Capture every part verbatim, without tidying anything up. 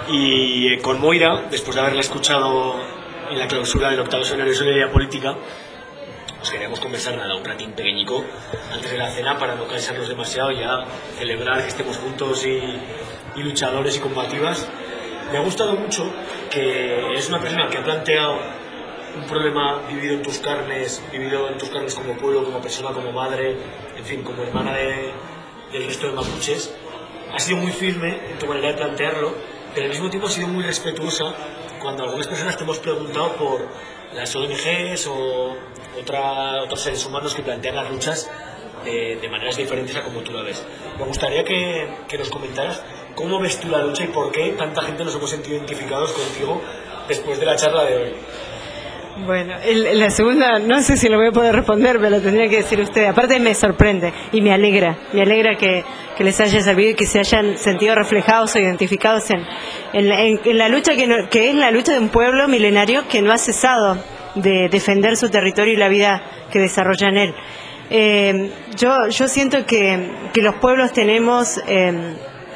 Y con Moira, después de haberla escuchado en la clausura del octavo seminario de Solidaridad Política, pues queríamos conversar nada, un ratín pequeñico antes de la cena para no cansarnos demasiado y ya celebrar que estemos juntos y, y luchadores y combativas. Me ha gustado mucho que es una persona que ha planteado un problema vivido en tus carnes, vivido en tus carnes como pueblo, como persona, como madre, en fin, como hermana de, del resto de mapuches. Ha sido muy firme en tu manera de plantearlo, pero al mismo tiempo ha sido muy respetuosa cuando algunas personas te hemos preguntado por las O N Ges o otra, otros seres humanos que plantean las luchas de, de maneras diferentes a como tú la ves. Me gustaría que, que nos comentaras cómo ves tú la lucha y por qué tanta gente nos hemos sentido identificados contigo después de la charla de hoy. Bueno, el, la segunda, no sé si lo voy a poder responder, pero lo tendría que decir usted. Aparte me sorprende y me alegra, me alegra que, que les haya servido y que se hayan sentido reflejados o identificados en, en, la, en, en la lucha que, no, que es la lucha de un pueblo milenario que no ha cesado de defender su territorio y la vida que desarrolla en él. Eh, yo, yo siento que, que los pueblos tenemos eh,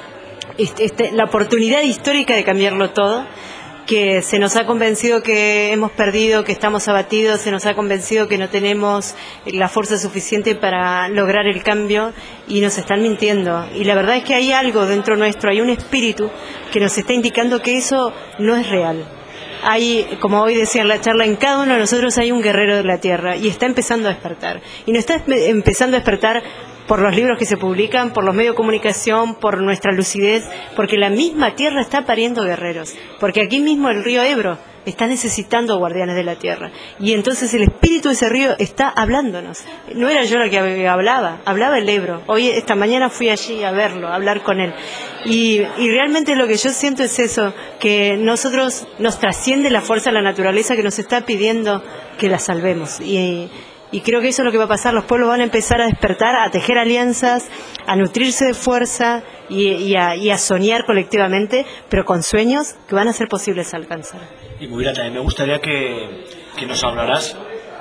este, la oportunidad histórica de cambiarlo todo, que se nos ha convencido que hemos perdido, que estamos abatidos, se nos ha convencido que no tenemos la fuerza suficiente para lograr el cambio y nos están mintiendo. Y la verdad es que hay algo dentro nuestro, hay un espíritu que nos está indicando que eso no es real. Hay, como hoy decía en la charla, en cada uno de nosotros hay un guerrero de la tierra y está empezando a despertar. Y no está empezando a despertar por los libros que se publican, por los medios de comunicación, por nuestra lucidez, porque la misma tierra está pariendo guerreros, porque aquí mismo el río Ebro está necesitando guardianes de la tierra, y entonces el espíritu de ese río está hablándonos. No era yo la que hablaba, hablaba el Ebro. Hoy, esta mañana fui allí a verlo, a hablar con él, y, y realmente lo que yo siento es eso, que nosotros nos trasciende la fuerza de la naturaleza que nos está pidiendo que la salvemos, y Y creo que eso es lo que va a pasar. Los pueblos van a empezar a despertar, a tejer alianzas, a nutrirse de fuerza y, y, a, y a soñar colectivamente, pero con sueños que van a ser posibles alcanzar. Y Moira, también me gustaría que, que nos hablaras.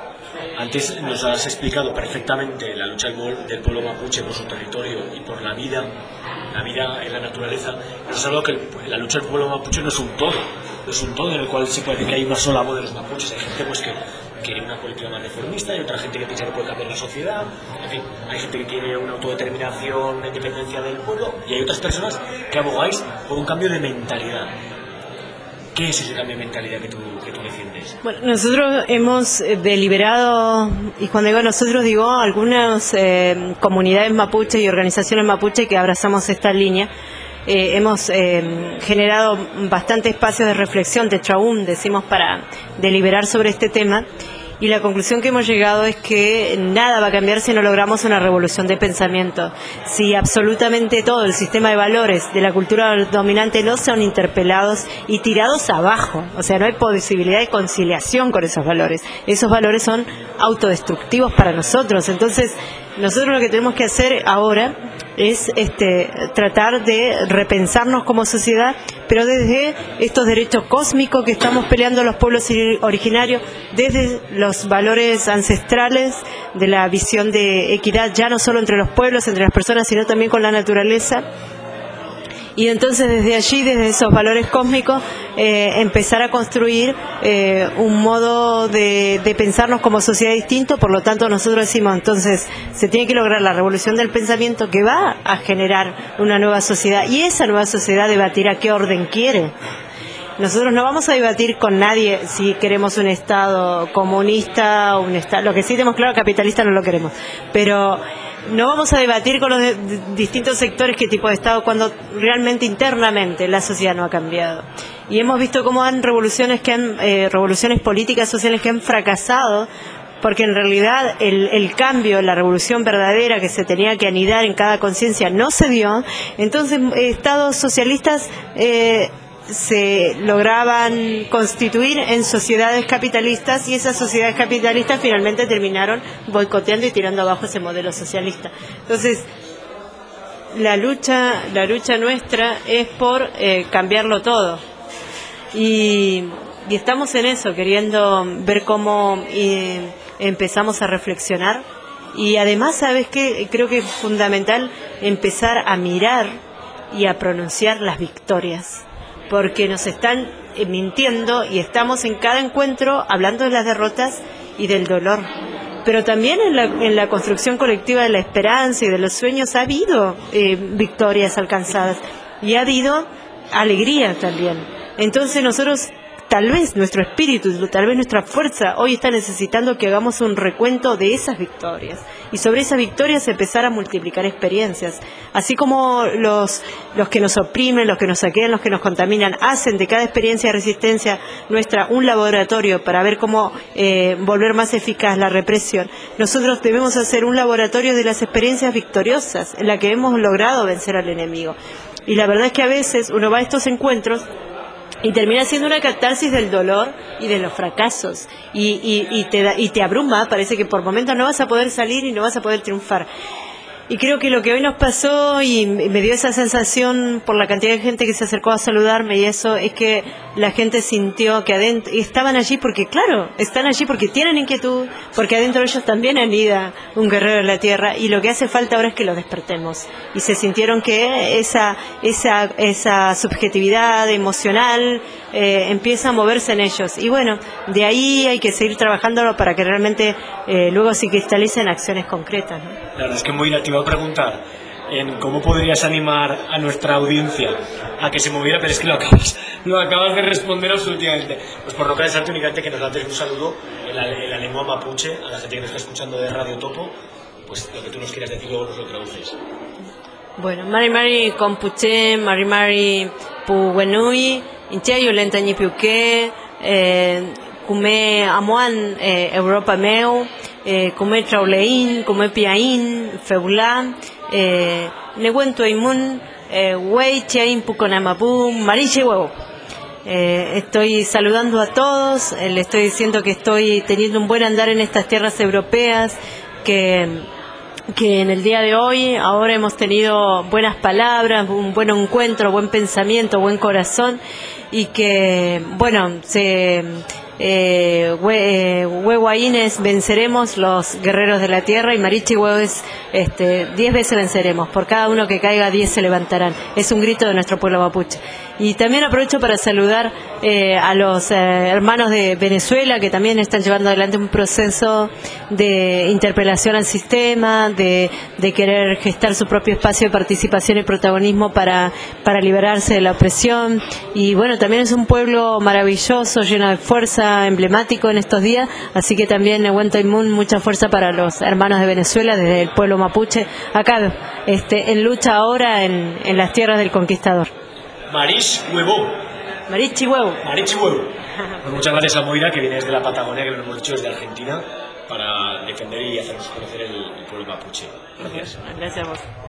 Antes nos has explicado perfectamente la lucha del pueblo mapuche por su territorio y por la vida, la vida en la naturaleza. Nos has hablado que la lucha del pueblo mapuche no es un todo, no es un todo en el cual se puede decir que hay una sola voz de los mapuches. Hay gente pues que quiere una política más reformista, hay otra gente que piensa que puede cambiar la sociedad, en fin, hay gente que quiere una autodeterminación, una independencia del pueblo, y hay otras personas que abogáis por un cambio de mentalidad. ¿Qué es ese cambio de mentalidad que tú, que tú defiendes? Bueno, nosotros hemos deliberado, y cuando digo nosotros digo algunas eh, comunidades mapuche y organizaciones mapuche que abrazamos esta línea. Eh, hemos eh, generado bastante espacio de reflexión, de traún, decimos, para deliberar sobre este tema, y la conclusión que hemos llegado es que nada va a cambiar si no logramos una revolución de pensamiento, si absolutamente todo el sistema de valores de la cultura dominante no son interpelados y tirados abajo. O sea, no hay posibilidad de conciliación con esos valores. Esos valores son autodestructivos para nosotros. Entonces, nosotros lo que tenemos que hacer ahora es este, tratar de repensarnos como sociedad, pero desde estos derechos cósmicos que estamos peleando los pueblos originarios, desde los valores ancestrales de la visión de equidad, ya no solo entre los pueblos, entre las personas, sino también con la naturaleza. Y entonces desde allí, desde esos valores cósmicos, eh, empezar a construir eh, un modo de, de pensarnos como sociedad distinto. Por lo tanto, nosotros decimos, entonces, se tiene que lograr la revolución del pensamiento que va a generar una nueva sociedad, y esa nueva sociedad debatirá qué orden quiere. Nosotros no vamos a debatir con nadie si queremos un Estado comunista o un Estado, lo que sí tenemos claro, capitalista no lo queremos, pero no vamos a debatir con los de, de, distintos sectores qué tipo de Estado, cuando realmente internamente la sociedad no ha cambiado. Y hemos visto cómo han revoluciones que han eh, revoluciones políticas, sociales que han fracasado, porque en realidad el, el cambio, la revolución verdadera que se tenía que anidar en cada conciencia no se dio. Entonces, eh, Estados socialistas eh, se lograban constituir en sociedades capitalistas, y esas sociedades capitalistas finalmente terminaron boicoteando y tirando abajo ese modelo socialista. Entonces, la lucha, la lucha nuestra es por eh, cambiarlo todo, y, y estamos en eso, queriendo ver cómo eh, empezamos a reflexionar, y además, ¿sabes qué? Creo que es fundamental empezar a mirar y a pronunciar las victorias. porque nos están eh, mintiendo y estamos en cada encuentro hablando de las derrotas y del dolor. Pero también en la, en la construcción colectiva de la esperanza y de los sueños ha habido eh, victorias alcanzadas y ha habido alegría también. Entonces nosotros, tal vez nuestro espíritu, tal vez nuestra fuerza hoy está necesitando que hagamos un recuento de esas victorias y sobre esas victorias empezar a multiplicar experiencias. Así como los, los que nos oprimen, los que nos saquean, los que nos contaminan, hacen de cada experiencia de resistencia nuestra un laboratorio para ver cómo eh, volver más eficaz la represión. Nosotros debemos hacer un laboratorio de las experiencias victoriosas en la que hemos logrado vencer al enemigo. Y la verdad es que a veces uno va a estos encuentros y termina siendo una catarsis del dolor y de los fracasos y, y, y, te da, y te abruma, parece que por momentos no vas a poder salir y no vas a poder triunfar. Y creo que lo que hoy nos pasó y me dio esa sensación por la cantidad de gente que se acercó a saludarme y eso es que la gente sintió que adentro, y estaban allí porque claro, están allí porque tienen inquietud, porque adentro de ellos también anida un guerrero de la tierra y lo que hace falta ahora es que los despertemos y se sintieron que esa, esa, esa subjetividad emocional eh, empieza a moverse en ellos y bueno, de ahí hay que seguir trabajándolo para que realmente eh, luego se cristalicen acciones concretas, ¿no? La verdad es que muy te iba a preguntar en cómo podrías animar a nuestra audiencia a que se moviera, pero es que lo acabas, lo acabas de responder absolutamente. Pues por no cansarte únicamente que nos lances un saludo en la, en la lengua mapuche a la gente que nos está escuchando de Radio Topo, pues lo que tú nos quieras decir luego nos lo traduces. Bueno, Mari Mari Compuche, Mari Mari Puwenui, Inche Yolenta Ñipiuque, eh, Kume Amuan, eh, Europa Meu, eh, Kume Trauleín, Kume Piaín, Feulá, eh, Nehuento Imun, eh, Wei Chiaín Puconamapu, Mariche Huevo. Eh, estoy saludando a todos, eh, le estoy diciendo que estoy teniendo un buen andar en estas tierras europeas, que que en el día de hoy ahora hemos tenido buenas palabras, un buen encuentro, buen pensamiento, buen corazón y que, bueno, se eh, Huehuaines venceremos los guerreros de la tierra y Marichi Huehues este, diez veces venceremos, por cada uno que caiga diez se levantarán. Es un grito de nuestro pueblo mapuche. Y también aprovecho para saludar eh, a los eh, hermanos de Venezuela que también están llevando adelante un proceso de interpelación al sistema, de, de querer gestar su propio espacio de participación y protagonismo para, para liberarse de la opresión. Y bueno, también es un pueblo maravilloso, lleno de fuerza, emblemático en estos días, así que también Nehuento Imun, mucha fuerza para los hermanos de Venezuela, desde el pueblo mapuche, acá este, en lucha ahora en, en las tierras del conquistador. Marish Huevo. Marichi Huevo. Marichi Huevo. Pues muchas gracias a Moira, que viene desde la Patagonia, que lo hemos dicho desde Argentina, para defender y hacernos conocer el, el pueblo mapuche. Gracias. Gracias a vos.